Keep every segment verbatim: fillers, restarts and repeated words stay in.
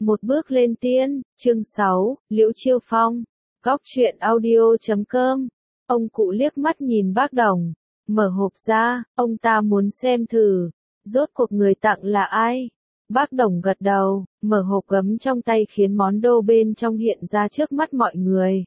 Một bước lên tiên, chương sáu, Liễu Chiêu Phong. Góc truyện audio chấm com. Ông cụ liếc mắt nhìn bác Đồng, mở hộp ra, ông ta muốn xem thử, rốt cuộc người tặng là ai. Bác Đồng gật đầu, mở hộp gấm trong tay khiến món đồ bên trong hiện ra trước mắt mọi người.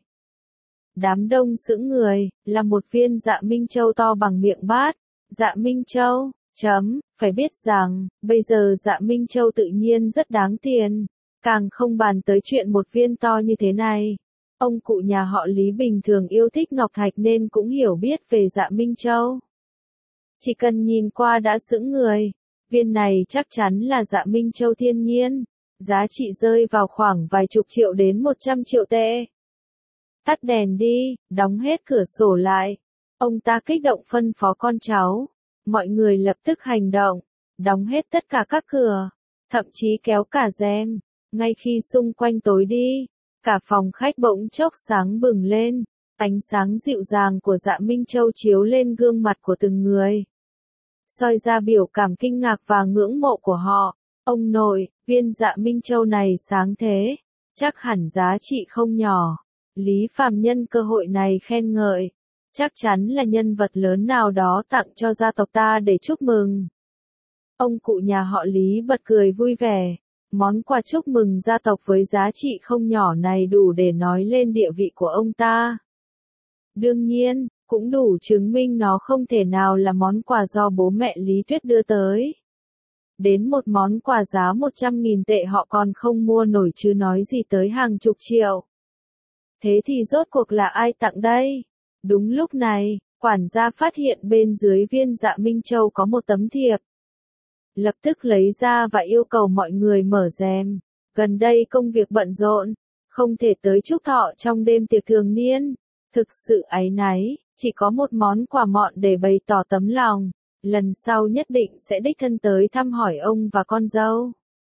Đám đông sững người, là một viên dạ minh châu to bằng miệng bát. Dạ minh châu, chấm, phải biết rằng, bây giờ dạ minh châu tự nhiên rất đáng tiền, càng không bàn tới chuyện một viên to như thế này. Ông cụ nhà họ Lý bình thường yêu thích ngọc thạch nên cũng hiểu biết về dạ minh châu. Chỉ cần nhìn qua đã sững người, viên này chắc chắn là dạ minh châu thiên nhiên, giá trị rơi vào khoảng vài chục triệu đến một trăm triệu tệ. Tắt đèn đi, đóng hết cửa sổ lại. Ông ta kích động phân phó con cháu. Mọi người lập tức hành động, đóng hết tất cả các cửa, thậm chí kéo cả rèm. Ngay khi xung quanh tối đi, cả phòng khách bỗng chốc sáng bừng lên, ánh sáng dịu dàng của dạ minh châu chiếu lên gương mặt của từng người, soi ra biểu cảm kinh ngạc và ngưỡng mộ của họ. Ông nội, viên dạ minh châu này sáng thế, chắc hẳn giá trị không nhỏ. Lý Phàm nhân cơ hội này khen ngợi, chắc chắn là nhân vật lớn nào đó tặng cho gia tộc ta để chúc mừng. Ông cụ nhà họ Lý bật cười vui vẻ, món quà chúc mừng gia tộc với giá trị không nhỏ này đủ để nói lên địa vị của ông ta. Đương nhiên, cũng đủ chứng minh nó không thể nào là món quà do bố mẹ Lý Tuyết đưa tới. Đến một món quà giá một trăm nghìn tệ họ còn không mua nổi chứ nói gì tới hàng chục triệu. Thế thì rốt cuộc là ai tặng đây? Đúng lúc này, quản gia phát hiện bên dưới viên dạ minh châu có một tấm thiệp. Lập tức lấy ra và yêu cầu mọi người mở rèm. Gần đây công việc bận rộn, không thể tới chúc thọ trong đêm tiệc thường niên. Thực sự áy náy, chỉ có một món quà mọn để bày tỏ tấm lòng. Lần sau nhất định sẽ đích thân tới thăm hỏi ông và con dâu.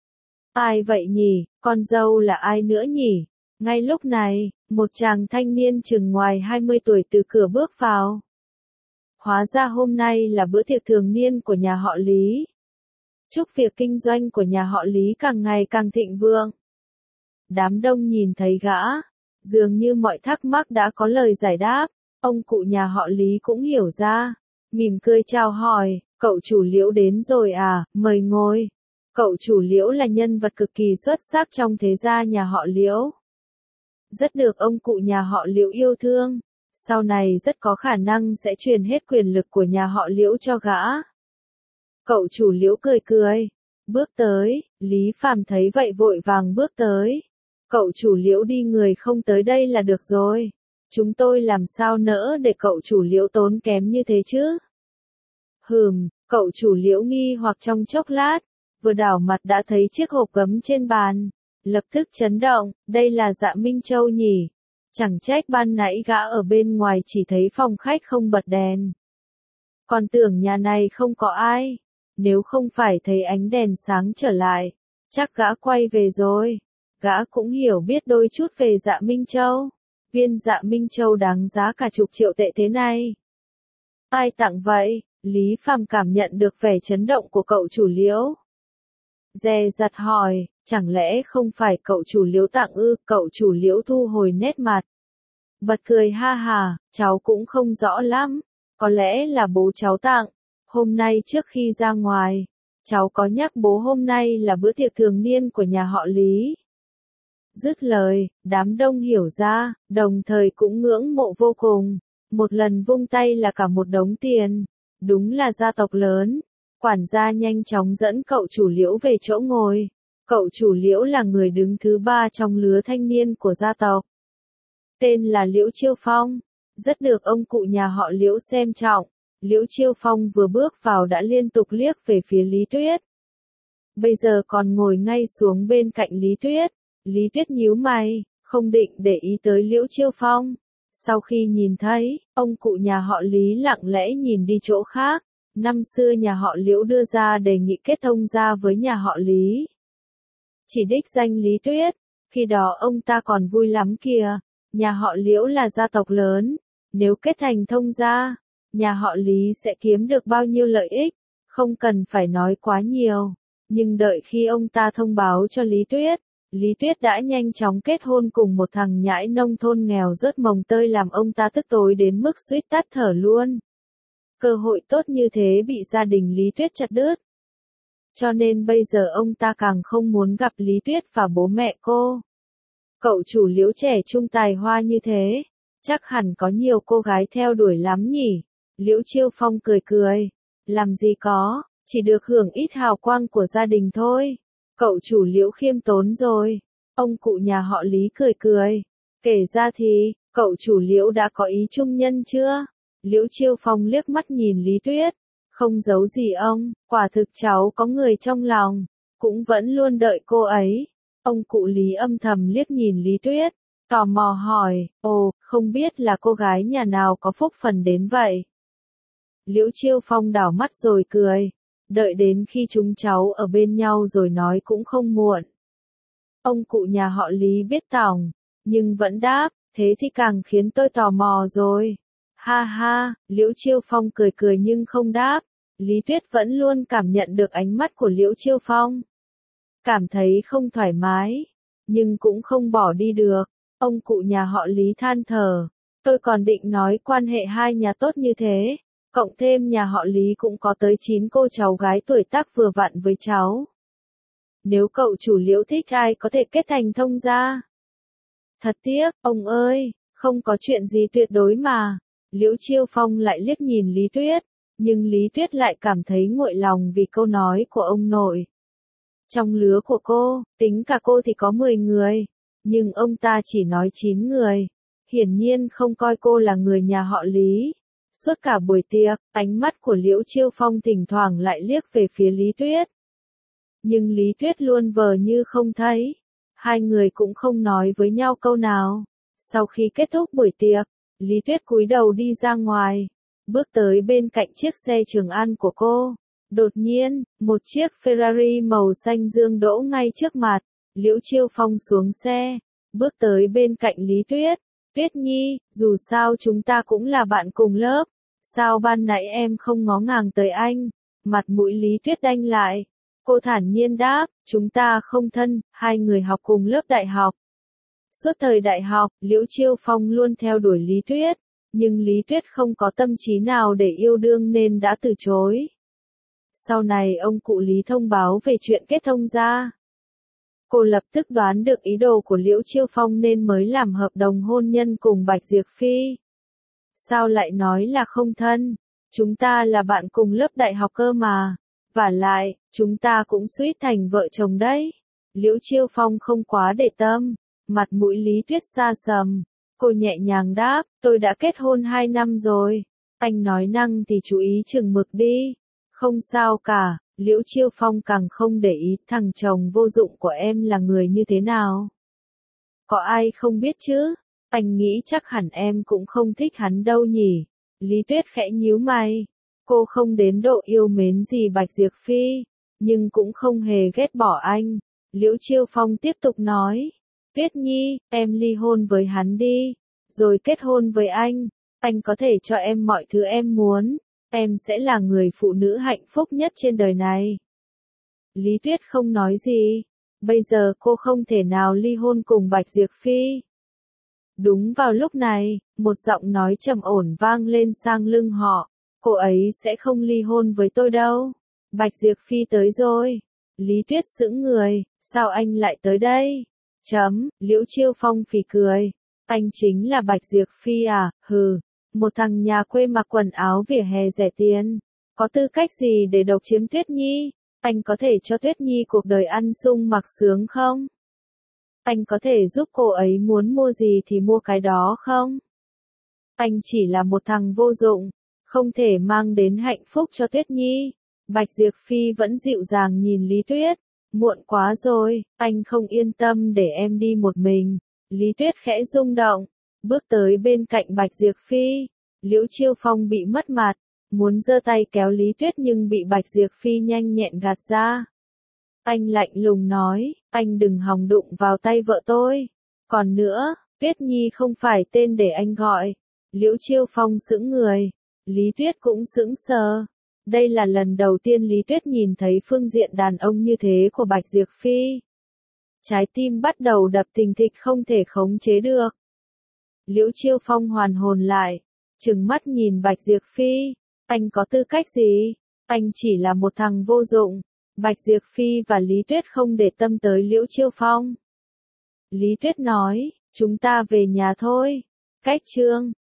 Ai vậy nhỉ? Con dâu là ai nữa nhỉ? Ngay lúc này, một chàng thanh niên chừng ngoài hai mươi tuổi từ cửa bước vào. Hóa ra hôm nay là bữa tiệc thường niên của nhà họ Lý. Chúc việc kinh doanh của nhà họ Lý càng ngày càng thịnh vượng. Đám đông nhìn thấy gã, dường như mọi thắc mắc đã có lời giải đáp. Ông cụ nhà họ Lý cũng hiểu ra, mỉm cười chào hỏi, cậu chủ Liễu đến rồi à, mời ngồi. Cậu chủ Liễu là nhân vật cực kỳ xuất sắc trong thế gia nhà họ Liễu. Rất được ông cụ nhà họ Liễu yêu thương, sau này rất có khả năng sẽ truyền hết quyền lực của nhà họ Liễu cho gã. Cậu chủ Liễu cười cười, bước tới, Lý Phàm thấy vậy vội vàng bước tới. Cậu chủ Liễu đi người không tới đây là được rồi, chúng tôi làm sao nỡ để cậu chủ Liễu tốn kém như thế chứ? Hừm, cậu chủ Liễu nghi hoặc trong chốc lát, vừa đảo mặt đã thấy chiếc hộp gấm trên bàn. Lập tức chấn động, đây là dạ minh châu nhỉ? Chẳng trách ban nãy gã ở bên ngoài chỉ thấy phòng khách không bật đèn. Còn tưởng nhà này không có ai. Nếu không phải thấy ánh đèn sáng trở lại, chắc gã quay về rồi. Gã cũng hiểu biết đôi chút về dạ minh châu. Viên dạ minh châu đáng giá cả chục triệu tệ thế này. Ai tặng vậy? Lý Phàm cảm nhận được vẻ chấn động của cậu chủ Liễu. Dè dặt hỏi, chẳng lẽ không phải cậu chủ Liễu tặng ư? Cậu chủ Liễu thu hồi nét mặt, bật cười ha hà, cháu cũng không rõ lắm, có lẽ là bố cháu tặng. Hôm nay trước khi ra ngoài, cháu có nhắc bố hôm nay là bữa tiệc thường niên của nhà họ Lý. Dứt lời, đám đông hiểu ra, đồng thời cũng ngưỡng mộ vô cùng. Một lần vung tay là cả một đống tiền, đúng là gia tộc lớn. Quản gia nhanh chóng dẫn cậu chủ Liễu về chỗ ngồi. Cậu chủ Liễu là người đứng thứ ba trong lứa thanh niên của gia tộc. Tên là Liễu Chiêu Phong, rất được ông cụ nhà họ Liễu xem trọng. Liễu Chiêu Phong vừa bước vào đã liên tục liếc về phía Lý Tuyết. Bây giờ còn ngồi ngay xuống bên cạnh Lý Tuyết. Lý Tuyết nhíu mày, không định để ý tới Liễu Chiêu Phong. Sau khi nhìn thấy, ông cụ nhà họ Lý lặng lẽ nhìn đi chỗ khác. Năm xưa nhà họ Liễu đưa ra đề nghị kết thông gia với nhà họ Lý. Chỉ đích danh Lý Tuyết, khi đó ông ta còn vui lắm kìa. Nhà họ Liễu là gia tộc lớn, nếu kết thành thông gia, nhà họ Lý sẽ kiếm được bao nhiêu lợi ích, không cần phải nói quá nhiều. Nhưng đợi khi ông ta thông báo cho Lý Tuyết, Lý Tuyết đã nhanh chóng kết hôn cùng một thằng nhãi nông thôn nghèo rớt mồng tơi làm ông ta tức tối đến mức suýt tắt thở luôn. Cơ hội tốt như thế bị gia đình Lý Tuyết chặt đứt. Cho nên bây giờ ông ta càng không muốn gặp Lý Tuyết và bố mẹ cô. Cậu chủ Liễu trẻ trung tài hoa như thế, chắc hẳn có nhiều cô gái theo đuổi lắm nhỉ. Liễu Chiêu Phong cười cười, làm gì có, chỉ được hưởng ít hào quang của gia đình thôi. Cậu chủ Liễu khiêm tốn rồi. Ông cụ nhà họ Lý cười cười, kể ra thì, cậu chủ Liễu đã có ý trung nhân chưa? Liễu Chiêu Phong liếc mắt nhìn Lý Tuyết, không giấu gì ông, quả thực cháu có người trong lòng, cũng vẫn luôn đợi cô ấy. Ông cụ Lý âm thầm liếc nhìn Lý Tuyết, tò mò hỏi, ồ, không biết là cô gái nhà nào có phúc phần đến vậy? Liễu Chiêu Phong đảo mắt rồi cười, đợi đến khi chúng cháu ở bên nhau rồi nói cũng không muộn. Ông cụ nhà họ Lý biết tỏng, nhưng vẫn đáp, thế thì càng khiến tôi tò mò rồi. Ha ha, Liễu Chiêu Phong cười cười nhưng không đáp. Lý Tuyết vẫn luôn cảm nhận được ánh mắt của Liễu Chiêu Phong. Cảm thấy không thoải mái, nhưng cũng không bỏ đi được. Ông cụ nhà họ Lý than thở, tôi còn định nói quan hệ hai nhà tốt như thế, cộng thêm nhà họ Lý cũng có tới chín cô cháu gái tuổi tác vừa vặn với cháu. Nếu cậu chủ Liễu thích ai có thể kết thành thông gia. Thật tiếc, ông ơi, không có chuyện gì tuyệt đối mà. Liễu Chiêu Phong lại liếc nhìn Lý Tuyết, nhưng Lý Tuyết lại cảm thấy nguội lòng vì câu nói của ông nội. Trong lứa của cô, tính cả cô thì có mười người, nhưng ông ta chỉ nói chín người. Hiển nhiên không coi cô là người nhà họ Lý. Suốt cả buổi tiệc, ánh mắt của Liễu Chiêu Phong thỉnh thoảng lại liếc về phía Lý Tuyết. Nhưng Lý Tuyết luôn vờ như không thấy. Hai người cũng không nói với nhau câu nào. Sau khi kết thúc buổi tiệc, Lý Tuyết cúi đầu đi ra ngoài, bước tới bên cạnh chiếc xe Trường An của cô. Đột nhiên, một chiếc Ferrari màu xanh dương đỗ ngay trước mặt. Liễu Chiêu Phong xuống xe, bước tới bên cạnh Lý Tuyết. Tuyết Nhi, dù sao chúng ta cũng là bạn cùng lớp. Sao ban nãy em không ngó ngàng tới anh? Mặt mũi Lý Tuyết đanh lại. Cô thản nhiên đáp, chúng ta không thân, hai người học cùng lớp đại học. Suốt thời đại học, Liễu Chiêu Phong luôn theo đuổi Lý Tuyết, nhưng Lý Tuyết không có tâm trí nào để yêu đương nên đã từ chối. Sau này ông cụ Lý thông báo về chuyện kết thông gia. Cô lập tức đoán được ý đồ của Liễu Chiêu Phong nên mới làm hợp đồng hôn nhân cùng Bạch Diệp Phi. Sao lại nói là không thân? Chúng ta là bạn cùng lớp đại học cơ mà. Vả lại, chúng ta cũng suýt thành vợ chồng đấy. Liễu Chiêu Phong không quá để tâm. Mặt mũi Lý Tuyết xa sầm. Cô nhẹ nhàng đáp, tôi đã kết hôn hai năm rồi. Anh nói năng thì chú ý chừng mực đi. Không sao cả, Liễu Chiêu Phong càng không để ý thằng chồng vô dụng của em là người như thế nào. Có ai không biết chứ? Anh nghĩ chắc hẳn em cũng không thích hắn đâu nhỉ. Lý Tuyết khẽ nhíu mày. Cô không đến độ yêu mến gì Bạch Diệp Phi, nhưng cũng không hề ghét bỏ anh. Liễu Chiêu Phong tiếp tục nói. Tuyết Nhi, em ly hôn với hắn đi, rồi kết hôn với anh. Anh có thể cho em mọi thứ em muốn. Em sẽ là người phụ nữ hạnh phúc nhất trên đời này. Lý Tuyết không nói gì. Bây giờ cô không thể nào ly hôn cùng Bạch Diệp Phi. Đúng vào lúc này, một giọng nói trầm ổn vang lên sang lưng họ. Cô ấy sẽ không ly hôn với tôi đâu. Bạch Diệp Phi tới rồi. Lý Tuyết sững người, sao anh lại tới đây? Chấm, Liễu Chiêu Phong phì cười. Anh chính là Bạch Diệp Phi à, hừ. Một thằng nhà quê mặc quần áo vỉa hè rẻ tiền. Có tư cách gì để độc chiếm Tuyết Nhi? Anh có thể cho Tuyết Nhi cuộc đời ăn sung mặc sướng không? Anh có thể giúp cô ấy muốn mua gì thì mua cái đó không? Anh chỉ là một thằng vô dụng, không thể mang đến hạnh phúc cho Tuyết Nhi. Bạch Diệp Phi vẫn dịu dàng nhìn Lý Tuyết. Muộn quá rồi, anh không yên tâm để em đi một mình. Lý Tuyết khẽ rung động, bước tới bên cạnh Bạch Diệp Phi. Liễu Chiêu Phong bị mất mặt, muốn giơ tay kéo Lý Tuyết nhưng bị Bạch Diệp Phi nhanh nhẹn gạt ra. Anh lạnh lùng nói, anh đừng hòng đụng vào tay vợ tôi. Còn nữa, Tuyết Nhi không phải tên để anh gọi. Liễu Chiêu Phong sững người, Lý Tuyết cũng sững sờ. Đây là lần đầu tiên Lý Tuyết nhìn thấy phương diện đàn ông như thế của Bạch Diệp Phi. Trái tim bắt đầu đập thình thịch không thể khống chế được. Liễu Chiêu Phong hoàn hồn lại, trừng mắt nhìn Bạch Diệp Phi, anh có tư cách gì? Anh chỉ là một thằng vô dụng. Bạch Diệp Phi và Lý Tuyết không để tâm tới Liễu Chiêu Phong. Lý Tuyết nói, chúng ta về nhà thôi. Cách chương